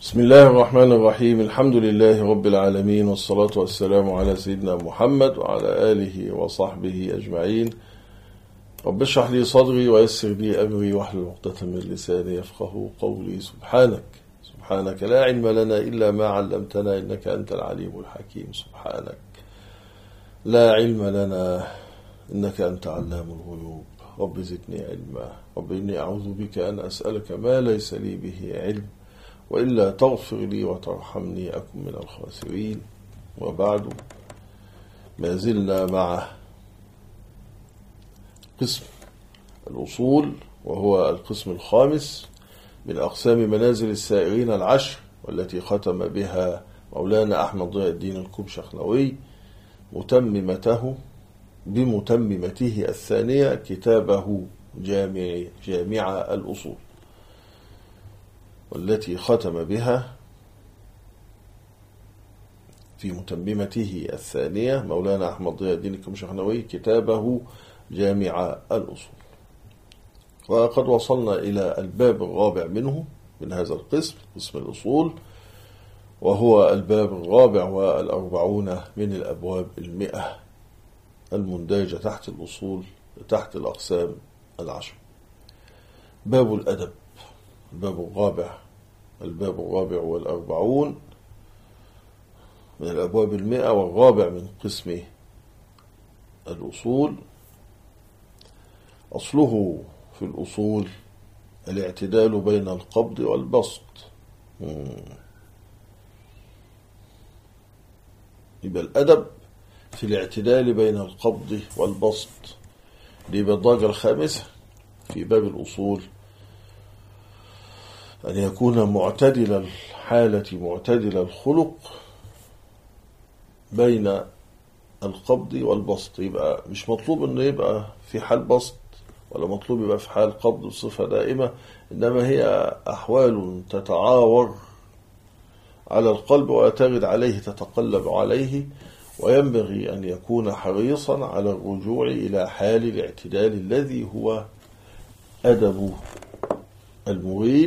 بسم الله الرحمن الرحيم. الحمد لله رب العالمين، والصلاة والسلام على سيدنا محمد وعلى آله وصحبه أجمعين. رب اشرح لي صدري ويسر لي أمري واحلل عقدة من لساني يفقهوا قولي. سبحانك لا علم لنا إلا ما علمتنا إنك أنت العليم الحكيم. سبحانك لا علم لنا إنك أنت علام الغيوب. رب زدني علما. رب إني أعوذ بك أن أسألك ما ليس لي به علم، وإلا تغفر لي وترحمني أكن من الخاسرين. وبعد، ما زلنا مع قسم الأصول، وهو القسم الخامس من أقسام منازل السائرين العشر، والتي ختم بها مولانا أحمد ضياء الدين الكومشخنوي بمتممته الثانية كتابه جامع الأصول، والتي ختم بها في متممته الثانية مولانا أحمد ضياء الدين الكومشخنوي كتابه جامع الأصول. وقد وصلنا إلى الباب الرابع منه، من هذا القسم، قسم الأصول، وهو الباب الرابع والأربعون من الأبواب 100 المندرجة تحت الأصول، تحت الأقسام العشر. باب الأدب، الباب الرابع والأربعون من الأبواب 100، والرابع من قسم الأصول. أصله في الأصول الاعتدال بين القبض والبسط. يبقى الأدب في الاعتدال بين القبض والبسط. دي بالدرجة الخامسة في باب الأصول، أن يكون معتدل الحالة معتدل الخلق بين القبض والبسط. يبقى مش مطلوب أنه يبقى في حال بسط، ولا مطلوب يبقى في حال قبض بصفة دائمة، إنما هي أحوال تتعاور على القلب وترد عليه، تتقلب عليه، وينبغي أن يكون حريصا على الرجوع إلى حال الاعتدال الذي هو أدب المريد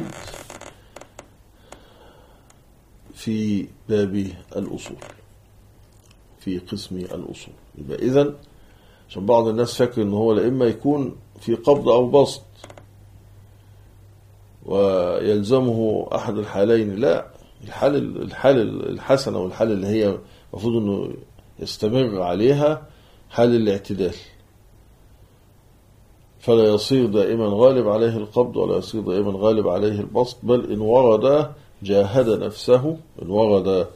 في باب الأصول، في قسم الأصول. يبقى إذن، عشان بعض الناس فاكر إن هو لإما يكون في قبض أو بسط ويلزمه أحد الحالين، لا، الحال الحسنة والحال اللي هي المفروض إنه يستمر عليها حال الاعتدال، فلا يصير دائما غالب عليه القبض ولا يصير دائما غالب عليه البسط، بل إن ورد جاهد نفسه، إن ورد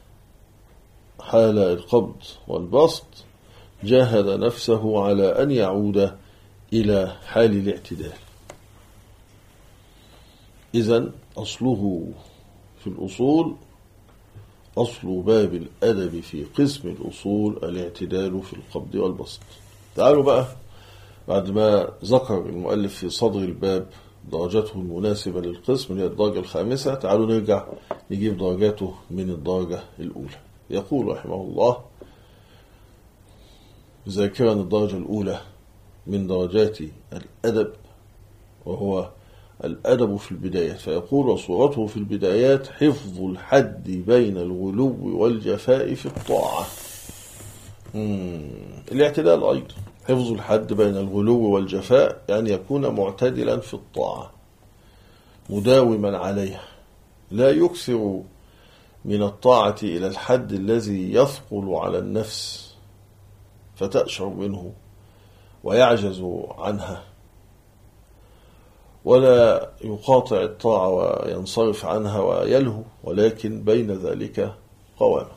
حال القبض والبسط جاهد نفسه على أن يعود إلى حال الاعتدال. إذن أصله في الأصول، أصل باب الأدب في قسم الأصول الاعتدال في القبض والبسط. تعالوا بقى، بعد ما ذكر المؤلف في صدر الباب درجته المناسبة للقسم اللي هي الدرجة الخامسة، تعالوا نرجع نجيب درجاته من الدرجة الأولى. يقول رحمه الله ذاكرا الدرجة الأولى من درجات الأدب، وهو الأدب في البدايات، فيقول: وصورته في البدايات حفظ الحد بين الغلو والجفاء في الطاعة. الاعتدال أيضا حفظ الحد بين الغلو والجفاء، يعني يكون معتدلا في الطاعة مداوما عليها، لا يكثر من الطاعة إلى الحد الذي يثقل على النفس فتأشر منه ويعجز عنها، ولا يقاطع الطاعة وينصرف عنها ويلهو، ولكن بين ذلك قوامة.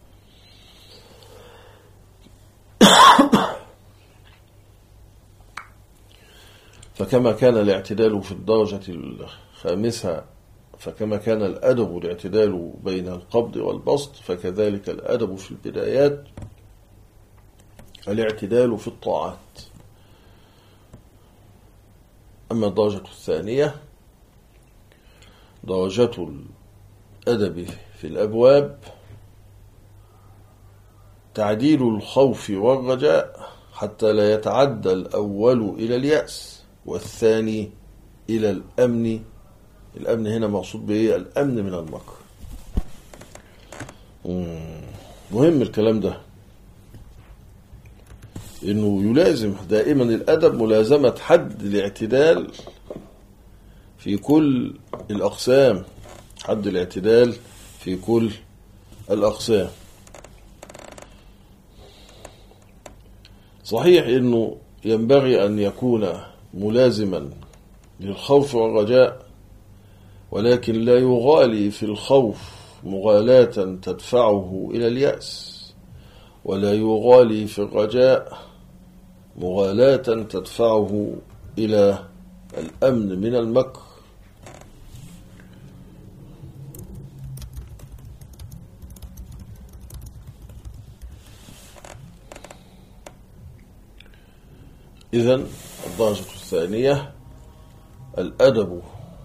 فكما كان الاعتدال في الدرجة الخامسة، فكما كان الأدب الاعتدال بين القبض والبسط، فكذلك الأدب في البدايات الاعتدال في الطاعات. أما الدرجة الثانية درجة الأدب في الأبواب تعديل الخوف والرجاء حتى لا يتعدى الأول إلى اليأس، والثاني إلى الأمن الأمن هنا مقصود بإيه؟ الأمن من المكر. مهم الكلام ده، إنه يلازم دائما الأدب ملازمة حد الاعتدال في كل الأقسام، حد الاعتدال في كل الأقسام. صحيح إنه ينبغي أن يكون ملازما للخوف والرجاء، ولكن لا يغالي في الخوف مغالاة تدفعه إلى اليأس، ولا يغالي في الرجاء مغالاة تدفعه إلى الأمن من المكر. إذن الدرجة الثانية الأدب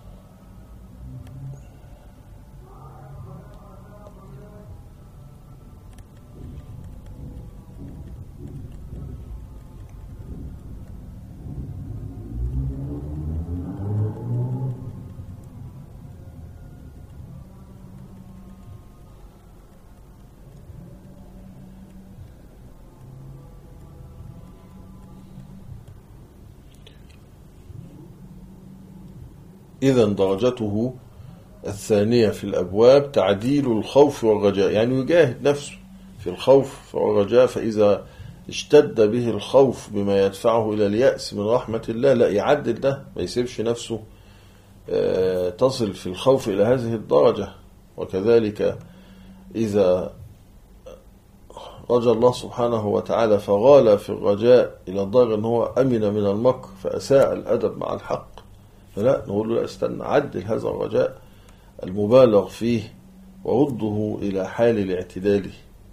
إذن درجته الثانية في الأبواب تعديل الخوف والرجاء، يعني يجاهد نفسه في الخوف والرجاء، فإذا اشتد به الخوف بما يدفعه إلى اليأس من رحمة الله لا يعدل ده، ما يسيبش نفسه تصل في الخوف إلى هذه الدرجة. وكذلك إذا رجى الله سبحانه وتعالى فغال في الرجاء إلى الدرجة أنه أمن من المكر فأساء الأدب مع الحق، فلا نقول له لا، استنى، عدل هذا الرجاء المبالغ فيه ورده إلى حال الاعتدال.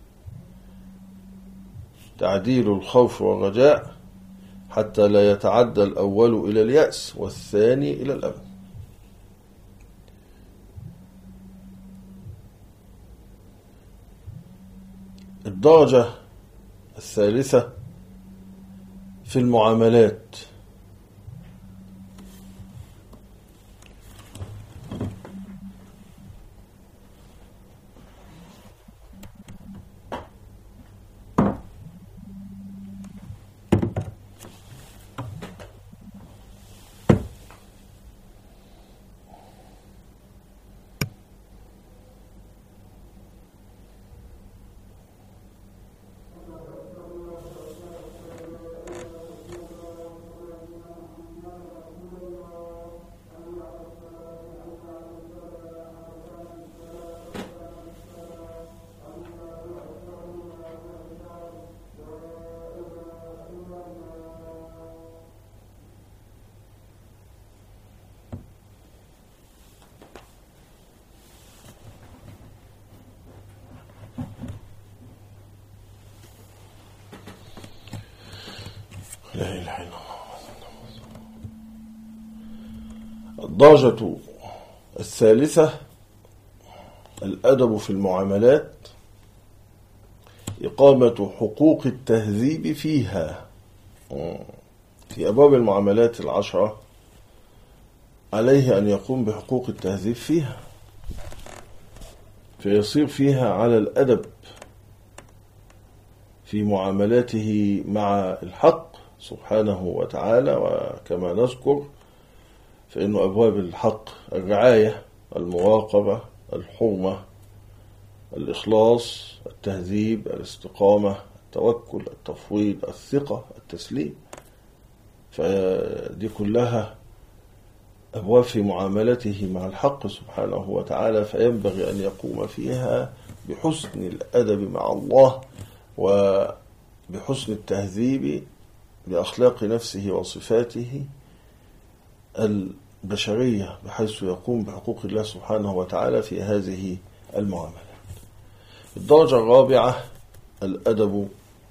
تعديل الخوف والرجاء حتى لا يتعدى الأول إلى اليأس والثاني إلى الأمن. الدرجة الثالثة في المعاملات. لا إله إلا الله. الدرجة الثالثة الأدب في المعاملات، إقامة حقوق التهذيب فيها. في أبواب المعاملات العشرة عليه أن يقوم بحقوق التهذيب فيها، فيصير فيها على الأدب في معاملاته مع الحق سبحانه وتعالى. وكما نذكر فإن أبواب الحق الرعاية، المراقبة، الحرمة، الإخلاص، التهذيب، الاستقامة، التوكل، التفويض، الثقة، التسليم، فدي كلها أبواب في معاملته مع الحق سبحانه وتعالى، فينبغي أن يقوم فيها بحسن الأدب مع الله وبحسن التهذيب بأخلاق نفسه وصفاته البشرية، بحيث يقوم بحقوق الله سبحانه وتعالى في هذه المعاملات. الدرجة الرابعة الأدب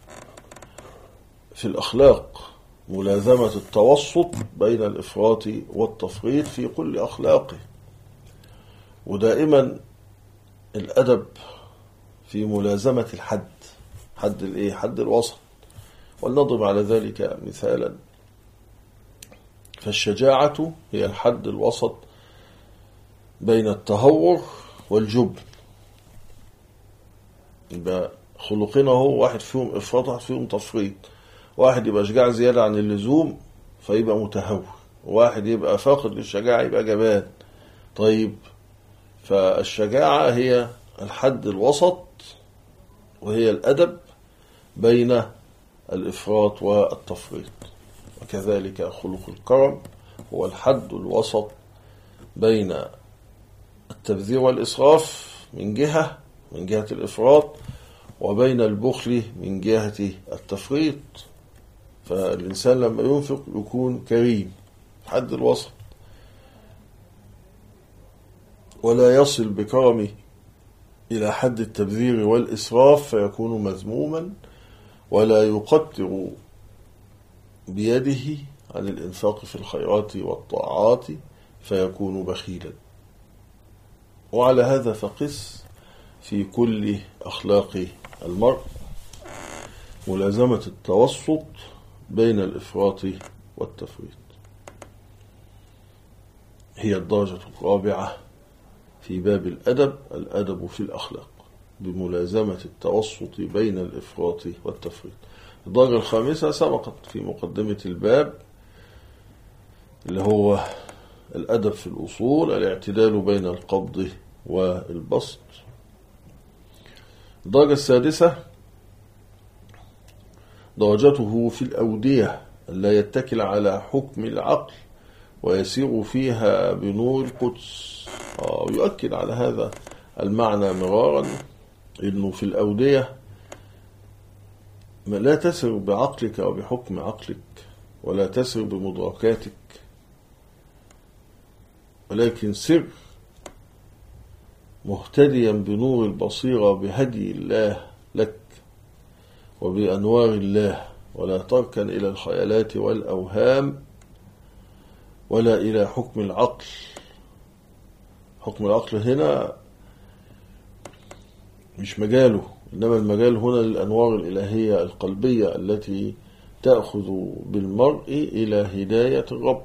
في الأخلاق، ملازمة التوسط بين الإفراط والتفريط في كل أخلاقه، ودائما الأدب في ملازمة الحد، حد الوسط. ولنضرب على ذلك مثالا، فالشجاعة هي الحد الوسط بين التهور والجبن. يبقى خلقنا هو واحد فيهم إفراط واحد فيهم تفريط. واحد يبقى شجاع زيادة عن اللزوم فيبقى متهور، واحد يبقى فاقد للشجاعة يبقى جبان. طيب، فالشجاعة هي الحد الوسط، وهي الأدب بين الإفراط والتفريط. وكذلك خلق الكرم هو الحد الوسط بين التبذير والإسراف من جهة الإفراط، وبين البخل من جهة التفريط. فالإنسان لما ينفق يكون كريم حد الوسط، ولا يصل بكرمه إلى حد التبذير والإسراف فيكون مذموما، ولا يقتر بيده عن الإنفاق في الخيرات والطاعات فيكون بخيلا. وعلى هذا فقس في كل أخلاق المرء ملازمة التوسط بين الإفراط والتفريط. هي الدرجة الرابعة في باب الأدب في الأخلاق بملازمة التوسط بين الإفراط والتفريط. الدرجة الخامسة سبقت في مقدمة الباب، اللي هو الأدب في الأصول، الاعتدال بين القبض والبسط. الدرجة السادسة درجته في الأودية، ألا يتكل على حكم العقل ويسير فيها بنور القدس. يؤكد على هذا المعنى مرارا، إنه في الأودية لا تسر بعقلك وبحكم عقلك، ولا تسر بمدركاتك، ولكن سر مهتديا بنور البصيرة بهدي الله لك وبأنوار الله، ولا تركن إلى الخيالات والأوهام ولا إلى حكم العقل. حكم العقل هنا مش مجاله، إنما المجال هنا للأنوار الإلهية القلبية التي تأخذ بالمرء إلى هداية الرب.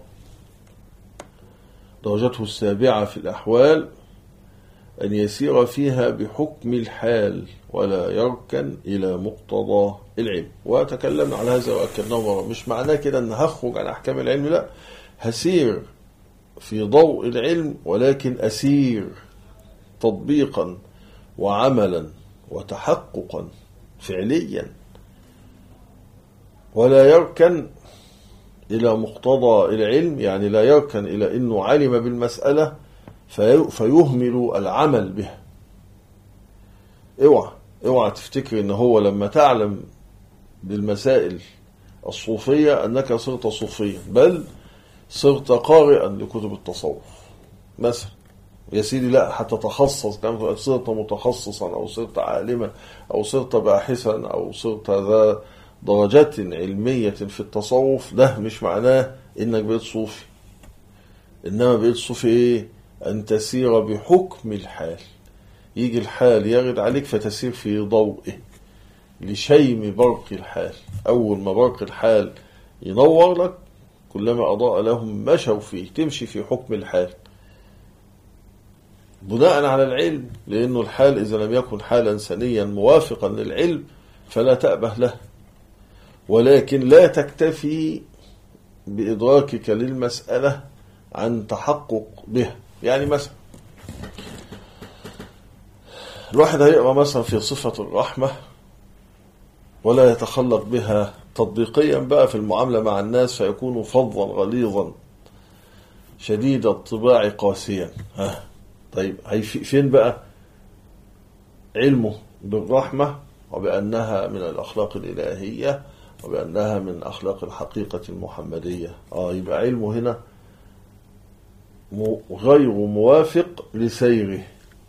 درجته السابعة في الأحوال أن يسير فيها بحكم الحال ولا يركن إلى مقتضى العلم. وتكلمنا على هذا وأكدناه مرة. مش معناه كده أن هخرج عن أحكام العلم، لا، هسير في ضوء العلم، ولكن أسير تطبيقا وعملا وتحققا فعليا، ولا يركن إلى مقتضى العلم، يعني لا يركن إلى أنه علم بالمسألة فيهمل العمل بها. اوعى تفتكر ان هو لما تعلم بالمسائل الصوفية انك صرت صوفيا، بل صرت قارئا لكتب التصوف مثلا. يا سيدي لا، حتى تخصص، صرت متخصصا او صرت عالما او صرت باحثا او صرت ذا درجات علمية في التصوف، ده مش معناه انك بقيت صوفي. انما بقيت صوفي ايه؟ أن تسير بحكم الحال. يجي الحال يرد عليك فتسير في ضوئه لشيم برق الحال. أول ما برق الحال ينور لك كلما أضاء لهم مشوا فيه، تمشي في حكم الحال بناء على العلم، لأنه الحال إذا لم يكن حالا سنيا موافقا للعلم فلا تأبه له. ولكن لا تكتفي بإدراكك للمسألة عن تحقق بها. يعني مثلا الواحد هيقرأ مثلا في صفة الرحمة ولا يتخلق بها تطبيقيا بقى في المعاملة مع الناس، فيكون فظا غليظا شديد الطباع قاسيا. طيب فين بقى علمه بالرحمة وبأنها من الأخلاق الإلهية وبأنها من أخلاق الحقيقة المحمدية؟ يبقى علمه هنا غير موافق لسيره.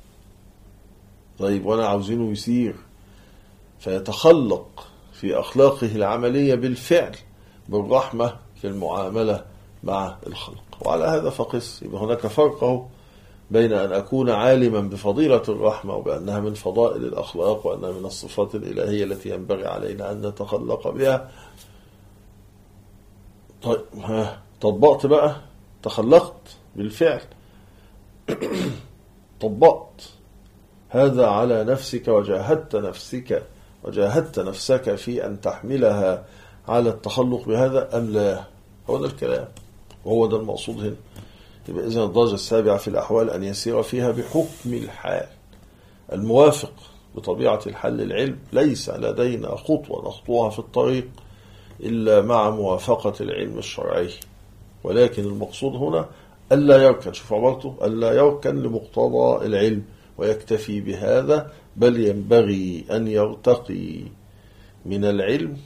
طيب وانا عاوزينه يسير فيتخلق في أخلاقه العملية بالفعل بالرحمة في المعاملة مع الخلق. وعلى هذا فقس. يبقى هناك فرق بين أن أكون عالما بفضيلة الرحمة وبأنها من فضائل الأخلاق وأنها من الصفات الإلهية التي ينبغي علينا أن نتخلق بها. طيب طبقت بقى، تخلقت بالفعل، طبقت هذا على نفسك وجاهدت نفسك في أن تحملها على التخلق بهذا أم لا؟ هو ده الكلام، وهو ده المقصود هنا. يبقى إذن الدرجة السابعة في الأحوال أن يسير فيها بحكم الحال الموافق بطبيعة الحل العلم. ليس لدينا خطوة نخطوها في الطريق إلا مع موافقة العلم الشرعي، ولكن المقصود هنا ألا يركن، شوف عبارته، ألا يركن لمقتضى العلم ويكتفي بهذا، بل ينبغي أن يرتقي من العلم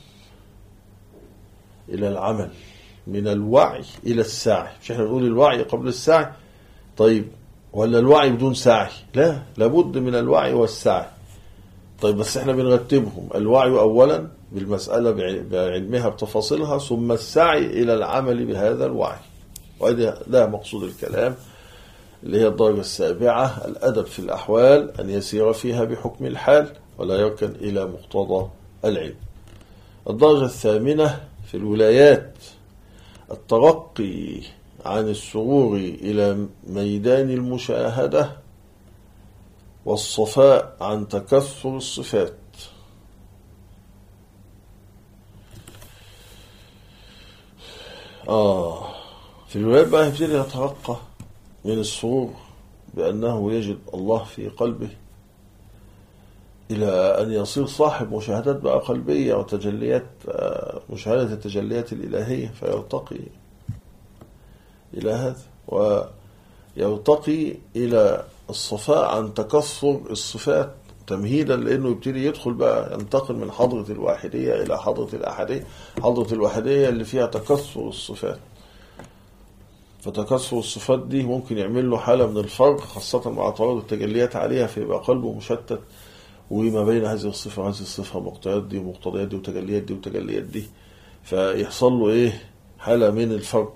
إلى العمل، من الوعي إلى السعي. مش احنا نقول الوعي قبل السعي؟ طيب ولا الوعي بدون سعي؟ لا، لابد من الوعي والسعي. طيب بس احنا بنرتبهم، الوعي أولا بالمسألة بعلمها بتفاصيلها، ثم السعي إلى العمل بهذا الوعي. وده مقصود الكلام اللي هي الدرجة السابعة، الأدب في الأحوال أن يسير فيها بحكم الحال ولا يركن إلى مقتضى العلم. الدرجة الثامنة في الولايات الترقي عن السرور إلى ميدان المشاهدة والصفاء عن تكثر الصفات. في الولايات بقى يبتدي يترقى من السرور بأنه يجد الله في قلبه إلى أن يصير صاحب مشاهدات بقى قلبية وتجليات، مشاهدة التجليات الإلهية، فيرتقي إلى هذا، ويرتقي إلى الصفاء عن تكثر الصفات تمهيدا لأنه يبتدي يدخل بقى، ينتقل من حضرة الواحدية إلى حضرة الأحدية. حضرة الواحدية اللي فيها تكثر الصفات، فتكثر الصفات دي ممكن يعمل له حالة من الفرق، خاصة مع تعرض التجليات عليها، فيبقى قلبه مشتت، وما بين هذه الصفة وهذه الصفة، مقتضيات دي ومقتضيات دي وتجليات دي وتجليات دي، فيحصل له حالة من الفرق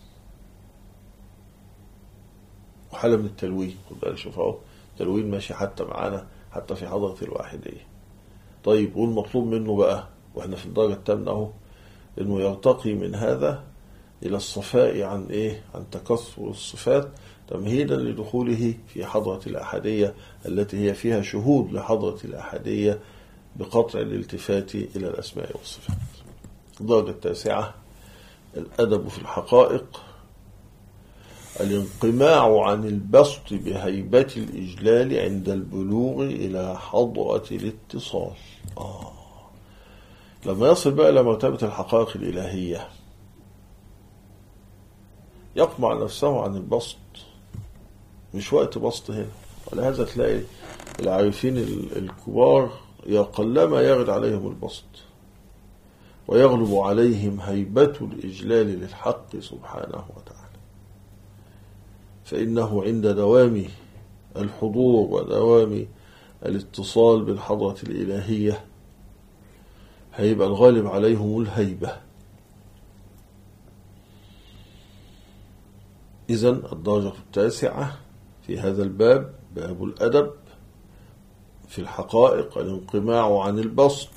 وحالة من التلوين. خد بالك، شوف اهو التلوين ماشي حتى معانا حتى في حضرة الواحدية. طيب والمطلوب منه بقى واحنا في الدرجة الثامنة اهو، انه يرتقي من هذا إلى الصفاء عن عن تكثر الصفات تمهيدا لدخوله في حضرة الأحدية التي هي فيها شهود لحضرة الأحدية بقطع الالتفات إلى الأسماء والصفات. الدرجة التاسعة الأدب في الحقائق، الانقماع عن البسط بهيبة الإجلال عند البلوغ إلى حضرة الاتصال. لما يصل بقى إلى مرتبة الحقائق الإلهية يقمع نفسه عن البسط، مش وقت بسط هنا. ولهذا تلاقي العارفين الكبار قلما يغد عليهم البسط، ويغلب عليهم هيبة الإجلال للحق سبحانه وتعالى، فإنه عند دوام الحضور ودوام الاتصال بالحضرة الإلهية هيبقى الغالب عليهم الهيبة. إذن الدرجة التاسعة في هذا الباب، باب الأدب في الحقائق، الانقماع عن البسط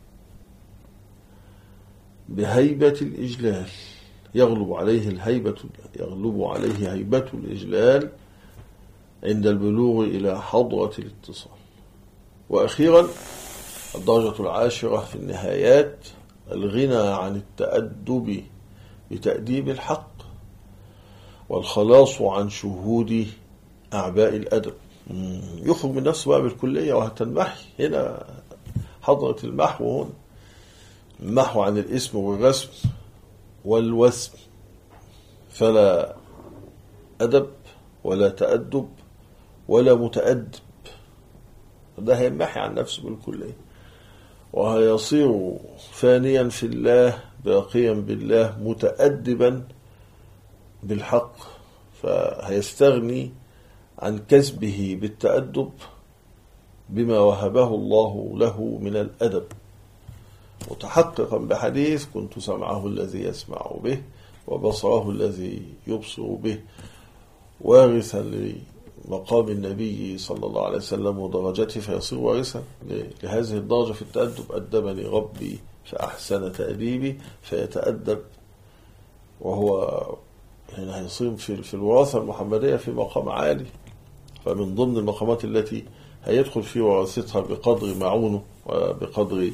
بهيبة الإجلال، يغلب عليه هيبة الإجلال عند البلوغ إلى حضرة الاتصال. وأخيرا الدرجة العاشرة في النهايات، الغنى عن التأدب بتأديب الحق والخلاص عن شهود أعباء الأدب. يخرج من نفسه بقى بالكلية وهتنمحي هنا حضرة المحو، هنا المحو عن الاسم والرسم والوسم، فلا أدب ولا تأدب ولا متأدب، ده هيمحي عن نفسه بالكلية وهيصير فانيا في الله باقيا بالله متأدبا بالحق، فهيستغني عن كسبه بالتأدب بما وهبه الله له من الأدب، متحققا بحديث كنت سمعه الذي يسمع به وبصره الذي يبصر به، وارثا لمقام النبي صلى الله عليه وسلم ودرجته، فيصير وارثا لهذه الدرجة في التأدب. أدبني ربي فأحسن تأديبي، فيتأدب وهو هنا هيصير في الوراثة المحمدية في مقام عالي. فمن ضمن المقامات التي هيدخل في وراثتها بقدر معونه وبقدر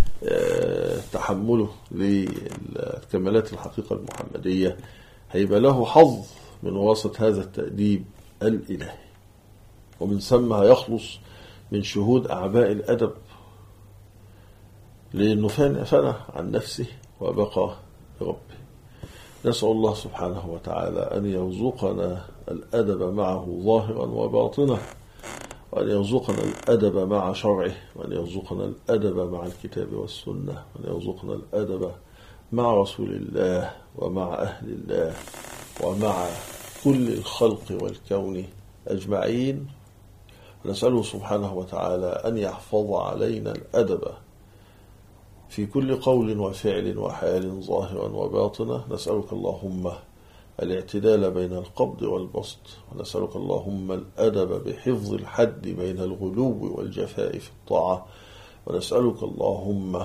تحمله لكمالات الحقيقة المحمدية، هيبقى له حظ من وراثة هذا التأديب الإلهي، ومن ثم هيخلص من شهود أعباء الأدب، لأنه فنى عن نفسه وبقى لربه. نسأل الله سبحانه وتعالى أن يرزقنا الأدب معه ظاهرا وباطنا، وأن يرزقنا الأدب مع شرعه، وأن يرزقنا الأدب مع الكتاب والسنة، وأن يرزقنا الأدب مع رسول الله ومع أهل الله ومع كل الخلق والكون أجمعين. نسأله سبحانه وتعالى أن يحفظ علينا الأدب في كل قول وفعل وحال ظاهرا وباطنا. نسألك اللهم الاعتدال بين القبض والبسط، ونسألك اللهم الأدب بحفظ الحد بين الغلو والجفاء في الطاعة، ونسألك اللهم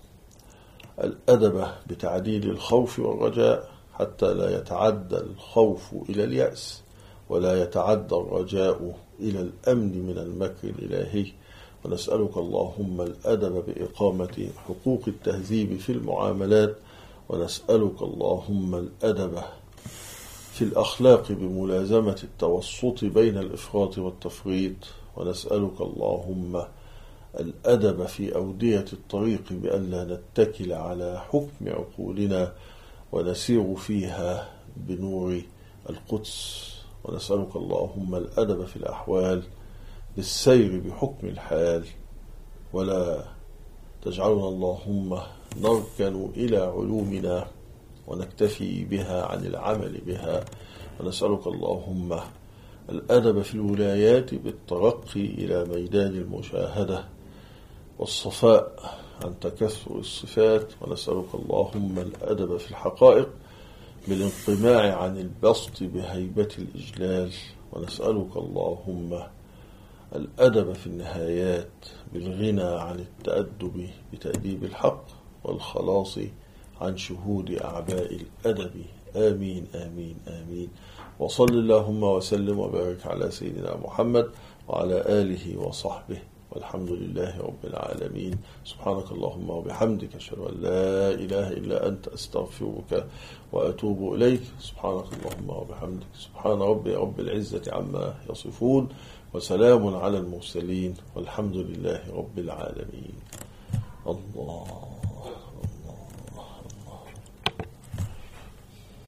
الأدب بتعديل الخوف والرجاء حتى لا يتعدى الخوف إلى اليأس، ولا يتعدى الرجاء إلى الأمن من المكر الإلهي. ونسألك اللهم الأدب بإقامة حقوق التهذيب في المعاملات، ونسألك اللهم الأدب في الأخلاق بملازمة التوسط بين الإفراط والتفريط، ونسألك اللهم الأدب في أودية الطريق بأن لا نتكل على حكم عقولنا ونسير فيها بنور القدس، ونسألك اللهم الأدب في الأحوال بالسير بحكم الحال، ولا تجعلنا اللهم نركن إلى علومنا ونكتفي بها عن العمل بها. ونسألك اللهم الأدب في الولايات بالترقي إلى ميدان المشاهدة والصفاء عن تكثر الصفات. ونسألك اللهم الأدب في الحقائق بالانقماع عن البسط بهيبة الإجلال. ونسألك اللهم الأدب في النهايات بالغنى عن التأدب بتأديب الحق والخلاص عن شهود أعباء الأدب. آمين آمين آمين. وصل اللهم وسلم وبارك على سيدنا محمد وعلى آله وصحبه، والحمد لله رب العالمين. سبحانك اللهم وبحمدك، أشهد أن لا إله إلا أنت، أستغفرك وأتوب إليك. سبحانك اللهم وبحمدك، سبحان ربي رب العزة عما يصفون، وسلام على المرسلين، والحمد لله رب العالمين. الله.